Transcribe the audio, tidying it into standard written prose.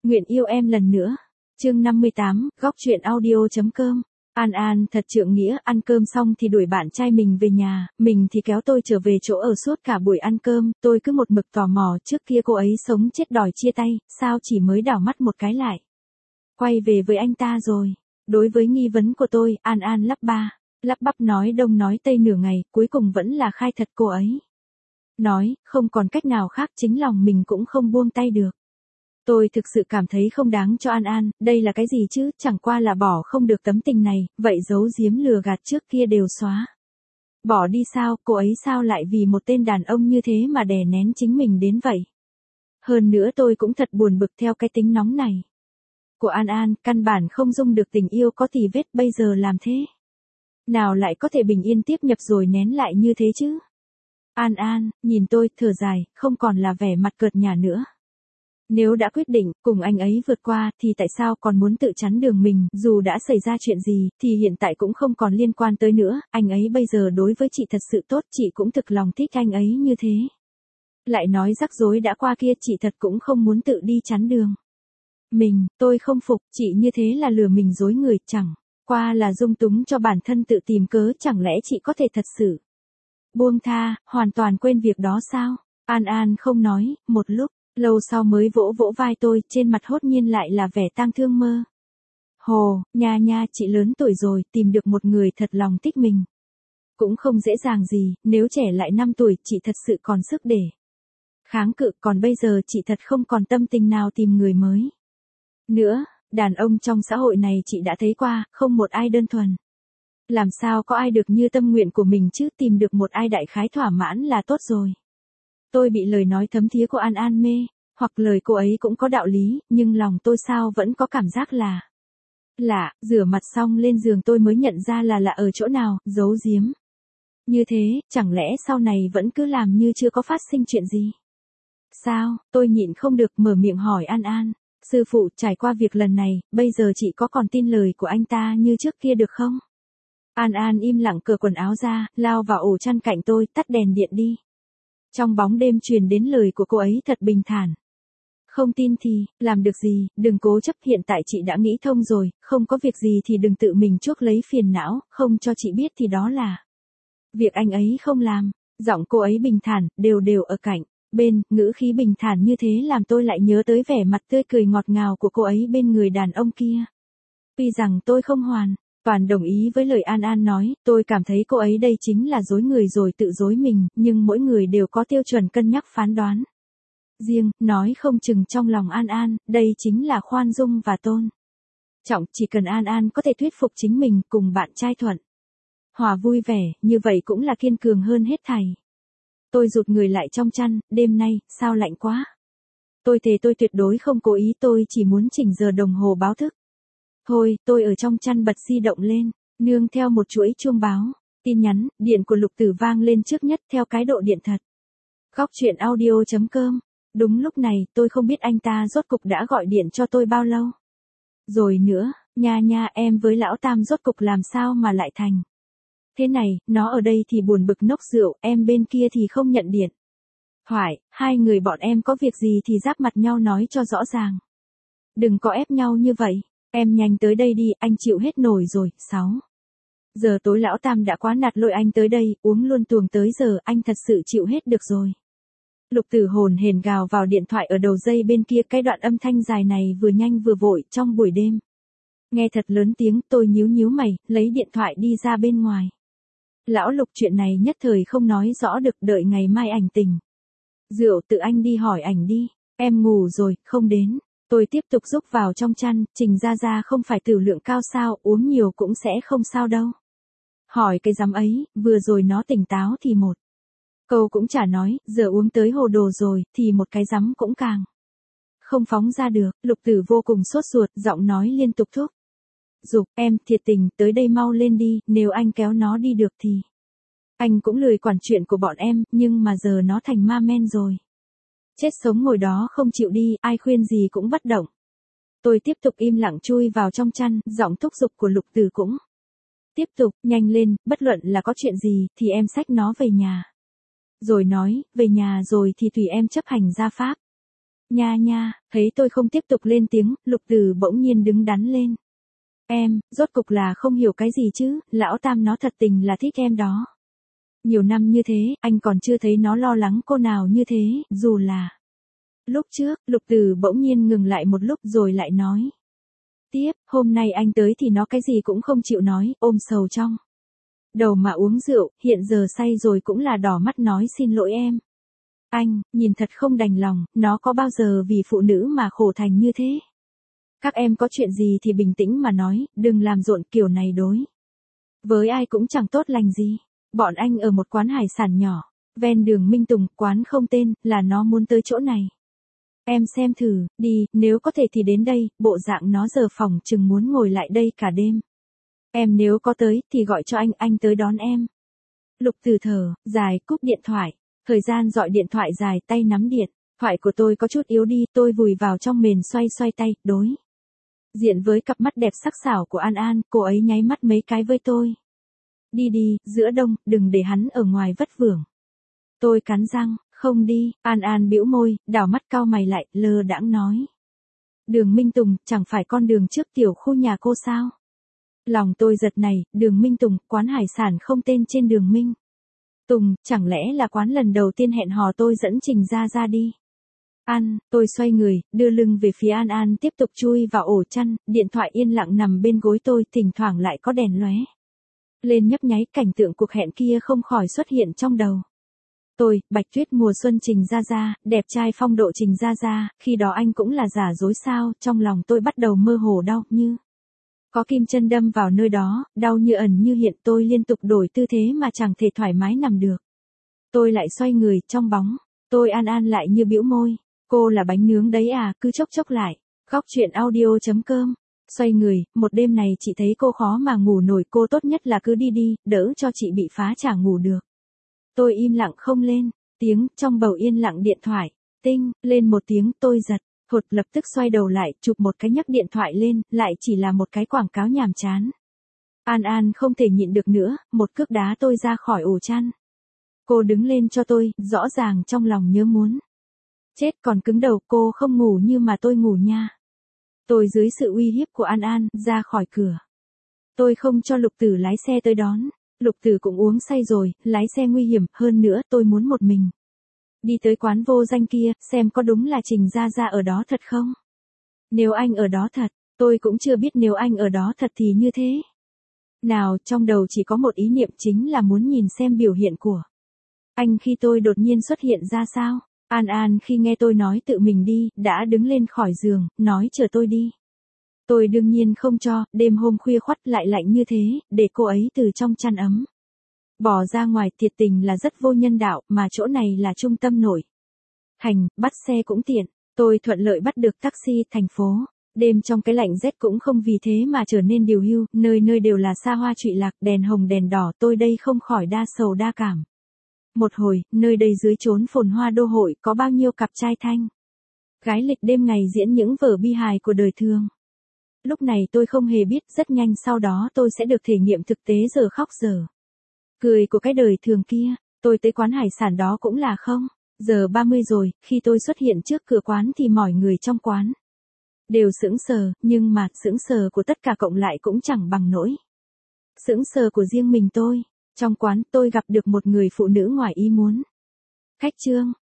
Nguyện yêu em lần nữa. Chương 58, góc truyện audio.com. An An thật trượng nghĩa, ăn cơm xong thì đuổi bạn trai mình về nhà, mình thì kéo tôi trở về chỗ ở suốt cả buổi ăn cơm, tôi cứ một mực tò mò trước kia cô ấy sống chết đòi chia tay, sao chỉ mới đảo mắt một cái lại. Quay về với anh ta rồi. Đối với nghi vấn của tôi, An An lắp bắp nói đông nói tây nửa ngày, cuối cùng vẫn là khai thật cô ấy. Nói, không còn cách nào khác, chính lòng mình cũng không buông tay được. Tôi thực sự cảm thấy không đáng cho An An, đây là cái gì chứ, chẳng qua là bỏ không được tấm tình này, vậy giấu giếm lừa gạt trước kia đều xóa. Bỏ đi sao, cô ấy sao lại vì một tên đàn ông như thế mà đè nén chính mình đến vậy. Hơn nữa tôi cũng thật buồn bực theo cái tính nóng này của An An, căn bản không dung được tình yêu có tì vết, bây giờ làm thế nào lại có thể bình yên tiếp nhập rồi nén lại như thế chứ. An An, nhìn tôi, thở dài, không còn là vẻ mặt cợt nhả nữa. Nếu đã quyết định cùng anh ấy vượt qua thì tại sao còn muốn tự chắn đường mình, dù đã xảy ra chuyện gì thì hiện tại cũng không còn liên quan tới nữa, anh ấy bây giờ đối với chị thật sự tốt, chị cũng thực lòng thích anh ấy như thế. Lại nói rắc rối đã qua kia, chị thật cũng không muốn tự đi chắn đường tôi không phục, chị như thế là lừa mình dối người, chẳng qua là dung túng cho bản thân tự tìm cớ, chẳng lẽ chị có thể thật sự buông tha, hoàn toàn quên việc đó sao? An An không nói, một lúc lâu sau mới vỗ vỗ vai tôi, trên mặt hốt nhiên lại là vẻ tang thương mơ. Hồ, nha, chị lớn tuổi rồi, tìm được một người thật lòng thích mình cũng không dễ dàng gì, nếu trẻ lại 5 tuổi, chị thật sự còn sức để kháng cự, còn bây giờ chị thật không còn tâm tình nào tìm người mới nữa. Đàn ông trong xã hội này chị đã thấy qua, không một ai đơn thuần. Làm sao có ai được như tâm nguyện của mình chứ, tìm được một ai đại khái thỏa mãn là tốt rồi. Tôi bị lời nói thấm thía của An An mê, hoặc lời cô ấy cũng có đạo lý, nhưng lòng tôi sao vẫn có cảm giác là lạ, rửa mặt xong lên giường tôi mới nhận ra là lạ ở chỗ nào, giấu giếm. Như thế, chẳng lẽ sau này vẫn cứ làm như chưa có phát sinh chuyện gì? Sao, tôi nhịn không được mở miệng hỏi An An. Sư phụ, trải qua việc lần này, bây giờ chị có còn tin lời của anh ta như trước kia được không? An An im lặng cởi quần áo ra, lao vào ổ chăn cạnh tôi, tắt đèn điện đi. Trong bóng đêm truyền đến lời của cô ấy thật bình thản. Không tin thì, làm được gì, đừng cố chấp, hiện tại chị đã nghĩ thông rồi, không có việc gì thì đừng tự mình chuốc lấy phiền não, không cho chị biết thì đó là việc anh ấy không làm. Giọng cô ấy bình thản, đều ở cạnh bên, ngữ khí bình thản như thế làm tôi lại nhớ tới vẻ mặt tươi cười ngọt ngào của cô ấy bên người đàn ông kia. Tuy rằng tôi không hoàn toàn đồng ý với lời An An nói, tôi cảm thấy cô ấy đây chính là dối người rồi tự dối mình, nhưng mỗi người đều có tiêu chuẩn cân nhắc phán đoán riêng, nói không chừng trong lòng An An, đây chính là khoan dung và tôn trọng, chỉ cần An An có thể thuyết phục chính mình cùng bạn trai thuận hòa vui vẻ, như vậy cũng là kiên cường hơn hết thảy. Tôi rụt người lại trong chăn, đêm nay, sao lạnh quá. Tôi thề tôi tuyệt đối không cố ý, tôi chỉ muốn chỉnh giờ đồng hồ báo thức. Thôi, tôi ở trong chăn bật di động lên, nương theo một chuỗi chuông báo, tin nhắn, điện của Lục Tử vang lên trước nhất theo cái độ điện thật. Góc truyện audio.com. Đúng lúc này, tôi không biết anh ta rốt cục đã gọi điện cho tôi bao lâu. Rồi nữa, nha, em với lão Tam rốt cục làm sao mà lại thành thế này, nó ở đây thì buồn bực nốc rượu, em bên kia thì không nhận điện thoại, hai người bọn em có việc gì thì giáp mặt nhau nói cho rõ ràng. Đừng có ép nhau như vậy, em nhanh tới đây đi, anh chịu hết nổi rồi. 6 giờ tối lão Tam đã quá nạt lôi anh tới đây, uống luôn tuồng tới giờ, anh thật sự chịu hết được rồi. Lục Tử hồn hển gào vào điện thoại ở đầu dây bên kia, cái đoạn âm thanh dài này vừa nhanh vừa vội trong buổi đêm. Nghe thật lớn tiếng, tôi nhíu mày, lấy điện thoại đi ra bên ngoài. Lão Lục, chuyện này nhất thời không nói rõ được, đợi ngày mai ảnh tình rượu tự anh đi hỏi ảnh đi, em ngủ rồi, không đến. Tôi tiếp tục rúc vào trong chăn, Trình Gia không phải tử lượng cao sao, uống nhiều cũng sẽ không sao đâu. Hỏi cái dám ấy, vừa rồi nó tỉnh táo thì một câu cũng chả nói, giờ uống tới hồ đồ rồi, thì một cái dám cũng càng không phóng ra được. Lục Tử vô cùng sốt ruột, giọng nói liên tục thúc giục, em, thiệt tình, tới đây mau lên đi, nếu anh kéo nó đi được thì anh cũng lười quản chuyện của bọn em, nhưng mà giờ nó thành ma men rồi. Chết sống ngồi đó không chịu đi, ai khuyên gì cũng bất động. Tôi tiếp tục im lặng chui vào trong chăn, giọng thúc giục của Lục Tử cũng tiếp tục, nhanh lên, bất luận là có chuyện gì, thì em xách nó về nhà. Rồi nói, về nhà rồi thì tùy em chấp hành gia pháp. Nha nha, thấy tôi không tiếp tục lên tiếng, Lục Từ bỗng nhiên đứng đắn lên. Em, rốt cục là không hiểu cái gì chứ, lão Tam nó thật tình là thích em đó. Nhiều năm như thế, anh còn chưa thấy nó lo lắng cô nào như thế, dù là... Lúc trước, Lục Từ bỗng nhiên ngừng lại một lúc rồi lại nói. Tiếp, hôm nay anh tới thì nó cái gì cũng không chịu nói, ôm sầu trong đầu mà uống rượu, hiện giờ say rồi cũng là đỏ mắt nói xin lỗi em. Anh, nhìn thật không đành lòng, nó có bao giờ vì phụ nữ mà khổ thành như thế. Các em có chuyện gì thì bình tĩnh mà nói, đừng làm rộn kiểu này đối. Với ai cũng chẳng tốt lành gì. Bọn anh ở một quán hải sản nhỏ, ven đường Minh Tùng, quán không tên, là nó muốn tới chỗ này. Em xem thử, đi, nếu có thể thì đến đây, bộ dạng nó giờ phòng chừng muốn ngồi lại đây cả đêm. Em nếu có tới, thì gọi cho anh tới đón em. Lục Từ thở dài, cúp điện thoại. Thời gian dọi điện thoại dài, tay nắm điện. Thoại của tôi có chút yếu đi, tôi vùi vào trong mền xoay xoay tay, đối diện với cặp mắt đẹp sắc sảo của An An, cô ấy nháy mắt mấy cái với tôi. Đi đi, giữa đông, đừng để hắn ở ngoài vất vưởng. Tôi cắn răng, không đi, An An bĩu môi, đảo mắt cau mày lại, lơ đãng nói. Đường Minh Tùng, chẳng phải con đường trước tiểu khu nhà cô sao? Lòng tôi giật này, đường Minh Tùng, quán hải sản không tên trên đường Minh Tùng, chẳng lẽ là quán lần đầu tiên hẹn hò tôi dẫn Trình ra đi. Tôi xoay người, đưa lưng về phía An An tiếp tục chui vào ổ chăn, điện thoại yên lặng nằm bên gối tôi, thỉnh thoảng lại có đèn lóe lên nhấp nháy, cảnh tượng cuộc hẹn kia không khỏi xuất hiện trong đầu. Tôi, Bạch Tuyết mùa xuân Trình Gia, đẹp trai phong độ Trình Gia, khi đó anh cũng là giả dối sao, trong lòng tôi bắt đầu mơ hồ đau như có kim chân đâm vào nơi đó, đau như ẩn như hiện, tôi liên tục đổi tư thế mà chẳng thể thoải mái nằm được. Tôi lại xoay người, trong bóng, An An lại như bĩu môi, cô là bánh nướng đấy à, cứ chốc chốc lại. Góc chuyện audio.com. Xoay người, một đêm này chị thấy cô khó mà ngủ nổi, cô tốt nhất là cứ đi, đỡ cho chị bị phá chả ngủ được. Tôi im lặng không lên tiếng, trong bầu yên lặng điện thoại, tinh, lên một tiếng, tôi giật, hụt lập tức xoay đầu lại, chụp một cái nhấc điện thoại lên, lại chỉ là một cái quảng cáo nhàm chán. An An không thể nhịn được nữa, một cước đá tôi ra khỏi ổ chăn. Cô đứng lên cho tôi, rõ ràng trong lòng nhớ muốn. Chết còn cứng đầu, cô không ngủ như mà tôi ngủ nha. Tôi dưới sự uy hiếp của An An, ra khỏi cửa. Tôi không cho Lục Tử lái xe tới đón. Lục Tử cũng uống say rồi, lái xe nguy hiểm, hơn nữa tôi muốn một mình đi tới quán vô danh kia, xem có đúng là Trình Gia ở đó thật không. Nếu anh ở đó thật, tôi cũng chưa biết nếu anh ở đó thật thì như thế nào, trong đầu chỉ có một ý niệm, chính là muốn nhìn xem biểu hiện của anh khi tôi đột nhiên xuất hiện ra sao. An An khi nghe tôi nói tự mình đi, đã đứng lên khỏi giường, nói chờ tôi đi. Tôi đương nhiên không cho, đêm hôm khuya khoắt lại lạnh như thế, để cô ấy từ trong chăn ấm bỏ ra ngoài, thiệt tình là rất vô nhân đạo, mà chỗ này là trung tâm nội thành, bắt xe cũng tiện. Tôi thuận lợi bắt được taxi thành phố. Đêm trong cái lạnh rét cũng không vì thế mà trở nên điều hưu, nơi nơi đều là xa hoa trụy lạc, đèn hồng đèn đỏ, tôi đây không khỏi đa sầu đa cảm. Một hồi, nơi đây dưới chốn phồn hoa đô hội, có bao nhiêu cặp trai thanh gái lịch đêm ngày diễn những vở bi hài của đời thường. Lúc này tôi không hề biết, rất nhanh sau đó tôi sẽ được thể nghiệm thực tế giờ khóc giờ cười của cái đời thường kia. Tôi tới quán hải sản đó cũng là không giờ 30 rồi, khi tôi xuất hiện trước cửa quán thì mọi người trong quán đều sững sờ, nhưng mà sững sờ của tất cả cộng lại cũng chẳng bằng nỗi sững sờ của riêng mình tôi. Trong quán tôi gặp được một người phụ nữ ngoài ý muốn. Khách Trương,